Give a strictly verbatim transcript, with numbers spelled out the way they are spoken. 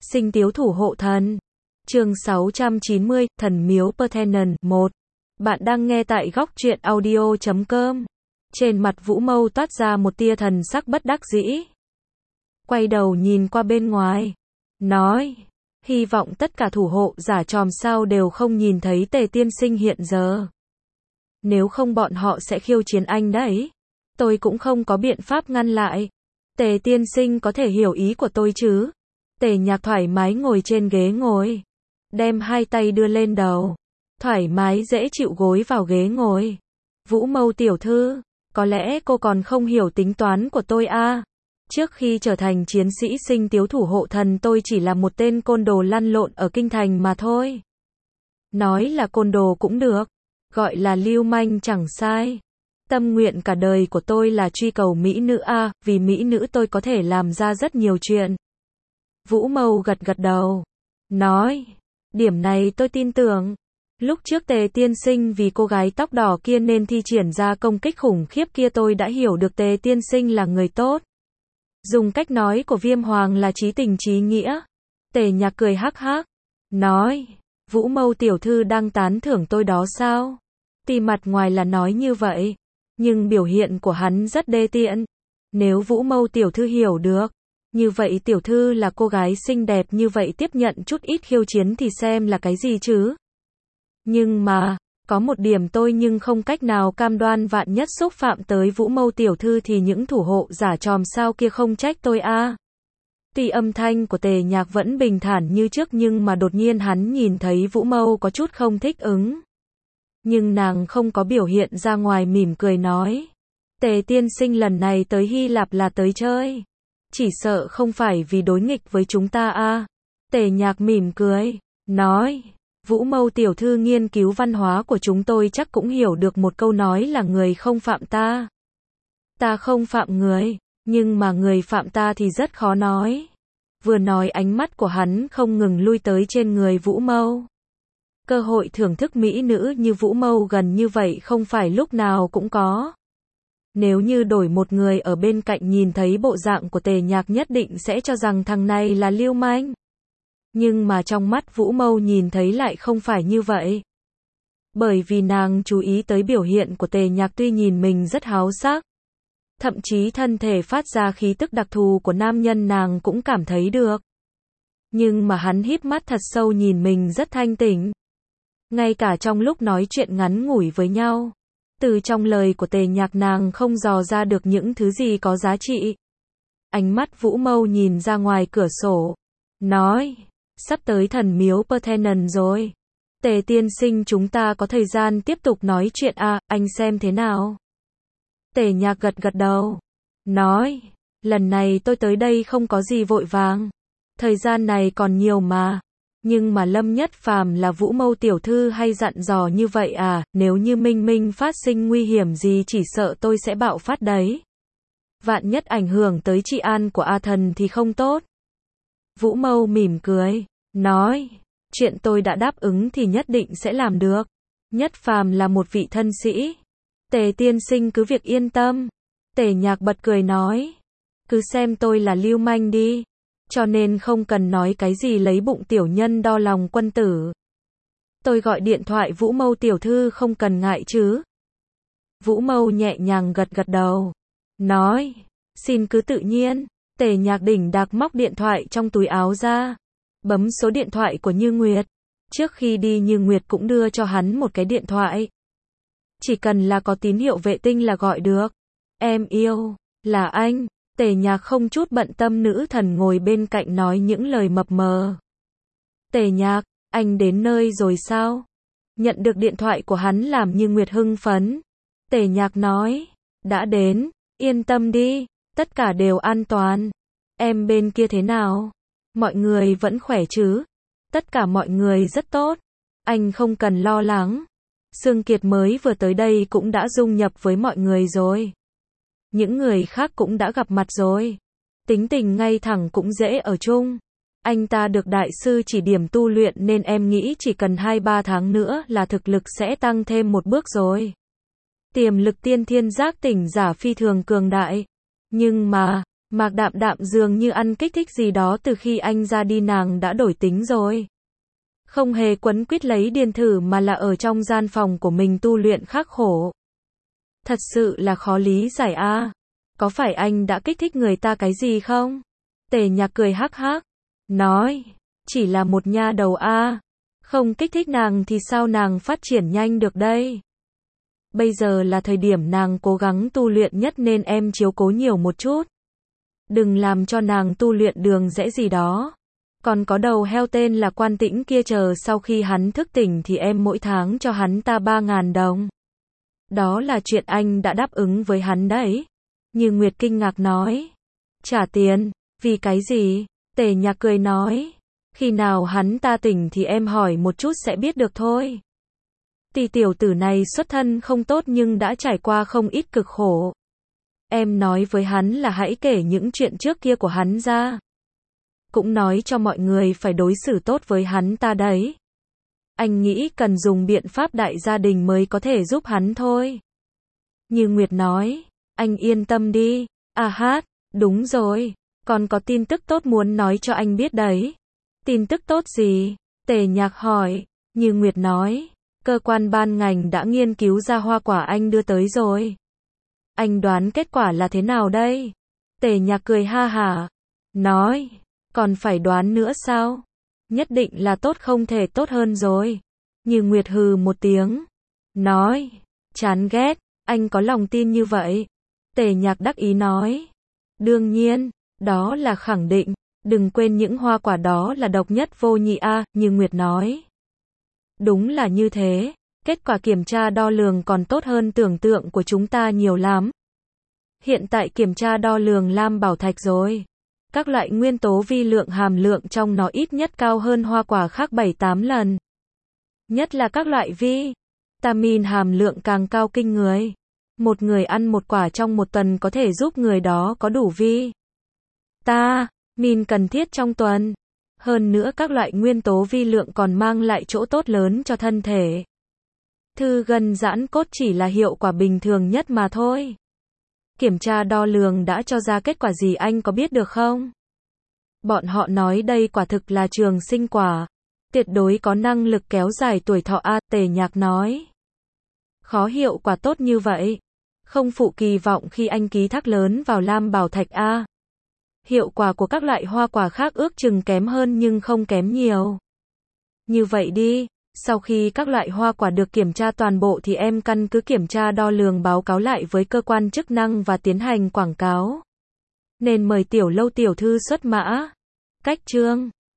Sinh tiếu thủ hộ thần. Chương sáu trăm chín mươi, Thần miếu Parthenon. một. Bạn đang nghe tại góc truyện audio chấm com. Trên mặt Vũ Mâu toát ra một tia thần sắc bất đắc dĩ. Quay đầu nhìn qua bên ngoài. Nói. Hy vọng tất cả thủ hộ giả chòm sao đều không nhìn thấy Tề tiên sinh hiện giờ. Nếu không bọn họ sẽ khiêu chiến anh đấy. Tôi cũng không có biện pháp ngăn lại. Tề tiên sinh có thể hiểu ý của tôi chứ? Tề Nhạc thoải mái ngồi trên ghế ngồi. Đem hai tay đưa lên đầu. Thoải mái dễ chịu gối vào ghế ngồi. Vũ Mâu tiểu thư, có lẽ cô còn không hiểu tính toán của tôi à? Trước khi trở thành chiến sĩ sinh tiếu thủ hộ thần tôi chỉ là một tên côn đồ lăn lộn ở kinh thành mà thôi. Nói là côn đồ cũng được. Gọi là lưu manh chẳng sai. Tâm nguyện cả đời của tôi là truy cầu mỹ nữ a, vì mỹ nữ tôi có thể làm ra rất nhiều chuyện. Vũ Mâu gật gật đầu. Nói. Điểm này tôi tin tưởng. Lúc trước Tề tiên sinh vì cô gái tóc đỏ kia nên thi triển ra công kích khủng khiếp kia tôi đã hiểu được Tề tiên sinh là người tốt. Dùng cách nói của Viêm Hoàng là chí tình chí nghĩa. Tề Nhạc cười hắc hắc. Nói. Vũ Mâu tiểu thư đang tán thưởng tôi đó sao? Tuy mặt ngoài là nói như vậy. Nhưng biểu hiện của hắn rất đê tiện. Nếu Vũ Mâu tiểu thư hiểu được. Như vậy tiểu thư là cô gái xinh đẹp như vậy tiếp nhận chút ít khiêu chiến thì xem là cái gì chứ? Nhưng mà, có một điểm tôi nhưng không cách nào cam đoan vạn nhất xúc phạm tới Vũ Mâu tiểu thư thì những thủ hộ giả chòm sao kia không trách tôi a. À. Tuy âm thanh của Tề Nhạc vẫn bình thản như trước nhưng mà đột nhiên hắn nhìn thấy Vũ Mâu có chút không thích ứng. Nhưng nàng không có biểu hiện ra ngoài mỉm cười nói. Tề tiên sinh lần này tới Hy Lạp là tới chơi. Chỉ sợ không phải vì đối nghịch với chúng ta a. À. Tề Nhạc mỉm cười. Nói. Vũ Mâu tiểu thư nghiên cứu văn hóa của chúng tôi chắc cũng hiểu được một câu nói là người không phạm ta. Ta không phạm người. Nhưng mà người phạm ta thì rất khó nói. Vừa nói ánh mắt của hắn không ngừng lui tới trên người Vũ Mâu. Cơ hội thưởng thức mỹ nữ như Vũ Mâu gần như vậy không phải lúc nào cũng có. Nếu như đổi một người ở bên cạnh nhìn thấy bộ dạng của Tề Nhạc nhất định sẽ cho rằng thằng này là lưu manh. Nhưng mà trong mắt Vũ Mâu nhìn thấy lại không phải như vậy. Bởi vì nàng chú ý tới biểu hiện của Tề Nhạc tuy nhìn mình rất háo sắc. Thậm chí thân thể phát ra khí tức đặc thù của nam nhân nàng cũng cảm thấy được. Nhưng mà hắn híp mắt thật sâu nhìn mình rất thanh tịnh. Ngay cả trong lúc nói chuyện ngắn ngủi với nhau. Từ trong lời của Tề Nhạc nàng không dò ra được những thứ gì có giá trị. Ánh mắt Vũ Mâu nhìn ra ngoài cửa sổ. Nói. Sắp tới thần miếu Parthenon rồi. Tề tiên sinh chúng ta có thời gian tiếp tục nói chuyện à, anh xem thế nào? Tề Nhạc gật gật đầu. Nói. Lần này tôi tới đây không có gì vội vàng. Thời gian này còn nhiều mà. Nhưng mà Lâm Nhất Phàm là Vũ Mâu tiểu thư hay dặn dò như vậy à, nếu như Minh Minh phát sinh nguy hiểm gì chỉ sợ tôi sẽ bạo phát đấy. Vạn nhất ảnh hưởng tới trị an của A Thần thì không tốt. Vũ Mâu mỉm cười, nói, chuyện tôi đã đáp ứng thì nhất định sẽ làm được. Nhất Phàm là một vị thân sĩ. Tề tiên sinh cứ việc yên tâm. Tề Nhạc bật cười nói, cứ xem tôi là lưu manh đi. Cho nên không cần nói cái gì lấy bụng tiểu nhân đo lòng quân tử. Tôi gọi điện thoại Vũ Mâu tiểu thư không cần ngại chứ. Vũ Mâu nhẹ nhàng gật gật đầu. Nói, xin cứ tự nhiên. Tề Nhạc đỉnh đạc móc điện thoại trong túi áo ra. Bấm số điện thoại của Như Nguyệt. Trước khi đi Như Nguyệt cũng đưa cho hắn một cái điện thoại. Chỉ cần là có tín hiệu vệ tinh là gọi được. Em yêu, là anh. Tề Nhạc không chút bận tâm nữ thần ngồi bên cạnh nói những lời mập mờ. Tề Nhạc, anh đến nơi rồi sao? Nhận được điện thoại của hắn làm Như Nguyệt hưng phấn. Tề Nhạc nói, đã đến, yên tâm đi, tất cả đều an toàn. Em bên kia thế nào? Mọi người vẫn khỏe chứ? Tất cả mọi người rất tốt. Anh không cần lo lắng. Sương Kiệt mới vừa tới đây cũng đã dung nhập với mọi người rồi. Những người khác cũng đã gặp mặt rồi. Tính tình ngay thẳng cũng dễ ở chung. Anh ta được đại sư chỉ điểm tu luyện nên em nghĩ chỉ cần hai ba tháng nữa là thực lực sẽ tăng thêm một bước rồi. Tiềm lực tiên thiên giác tỉnh giả phi thường cường đại. Nhưng mà, Mạc Đạm Đạm dường như ăn kích thích gì đó từ khi anh ra đi nàng đã đổi tính rồi. Không hề quấn quýt lấy Điền Thử mà là ở trong gian phòng của mình tu luyện khắc khổ. Thật sự là khó lý giải a. À. Có phải anh đã kích thích người ta cái gì không? Tề Nhạc cười hắc hắc. Nói. Chỉ là một nha đầu a. À. Không kích thích nàng thì sao nàng phát triển nhanh được đây? Bây giờ là thời điểm nàng cố gắng tu luyện nhất nên em chiếu cố nhiều một chút. Đừng làm cho nàng tu luyện đường rẽ gì đó. Còn có đầu heo tên là Quan Tĩnh kia chờ sau khi hắn thức tỉnh thì em mỗi tháng cho hắn ta ba ngàn đồng. Đó là chuyện anh đã đáp ứng với hắn đấy. Như Nguyệt kinh ngạc nói. Trả tiền, vì cái gì? Tề Nhạc cười nói. Khi nào hắn ta tỉnh thì em hỏi một chút sẽ biết được thôi. Tỷ tiểu tử này xuất thân không tốt nhưng đã trải qua không ít cực khổ. Em nói với hắn là hãy kể những chuyện trước kia của hắn ra. Cũng nói cho mọi người phải đối xử tốt với hắn ta đấy. Anh nghĩ cần dùng biện pháp đại gia đình mới có thể giúp hắn thôi. Như Nguyệt nói, anh yên tâm đi. À hát, đúng rồi, còn có tin tức tốt muốn nói cho anh biết đấy. Tin tức tốt gì? Tề Nhạc hỏi. Như Nguyệt nói, cơ quan ban ngành đã nghiên cứu ra hoa quả anh đưa tới rồi. Anh đoán kết quả là thế nào đây? Tề Nhạc cười ha hả. Nói, còn phải đoán nữa sao? Nhất định là tốt không thể tốt hơn rồi. Như Nguyệt hừ một tiếng. Nói, chán ghét, anh có lòng tin như vậy. Tề Nhạc đắc ý nói. Đương nhiên, đó là khẳng định. Đừng quên những hoa quả đó là độc nhất vô nhị a, à, Như Nguyệt nói. Đúng là như thế, kết quả kiểm tra đo lường còn tốt hơn tưởng tượng của chúng ta nhiều lắm. Hiện tại kiểm tra đo lường lam bảo thạch rồi. Các loại nguyên tố vi lượng hàm lượng trong nó ít nhất cao hơn hoa quả khác bảy tám lần. Nhất là các loại vi tamin hàm lượng càng cao kinh người. Một người ăn một quả trong một tuần có thể giúp người đó có đủ vi ta min cần thiết trong tuần. Hơn nữa các loại nguyên tố vi lượng còn mang lại chỗ tốt lớn cho thân thể. Thư gân giãn cốt chỉ là hiệu quả bình thường nhất mà thôi. Kiểm tra đo lường đã cho ra kết quả gì anh có biết được không? Bọn họ nói đây quả thực là trường sinh quả. Tuyệt đối có năng lực kéo dài tuổi thọ a, Tề Nhạc nói. Khó hiệu quả tốt như vậy. Không phụ kỳ vọng khi anh ký thác lớn vào lam bảo thạch a. Hiệu quả của các loại hoa quả khác ước chừng kém hơn nhưng không kém nhiều. Như vậy đi, sau khi các loại hoa quả được kiểm tra toàn bộ thì em căn cứ kiểm tra đo lường báo cáo lại với cơ quan chức năng và tiến hành quảng cáo. Nên mời Tiểu Lâu tiểu thư xuất mã. Cách chương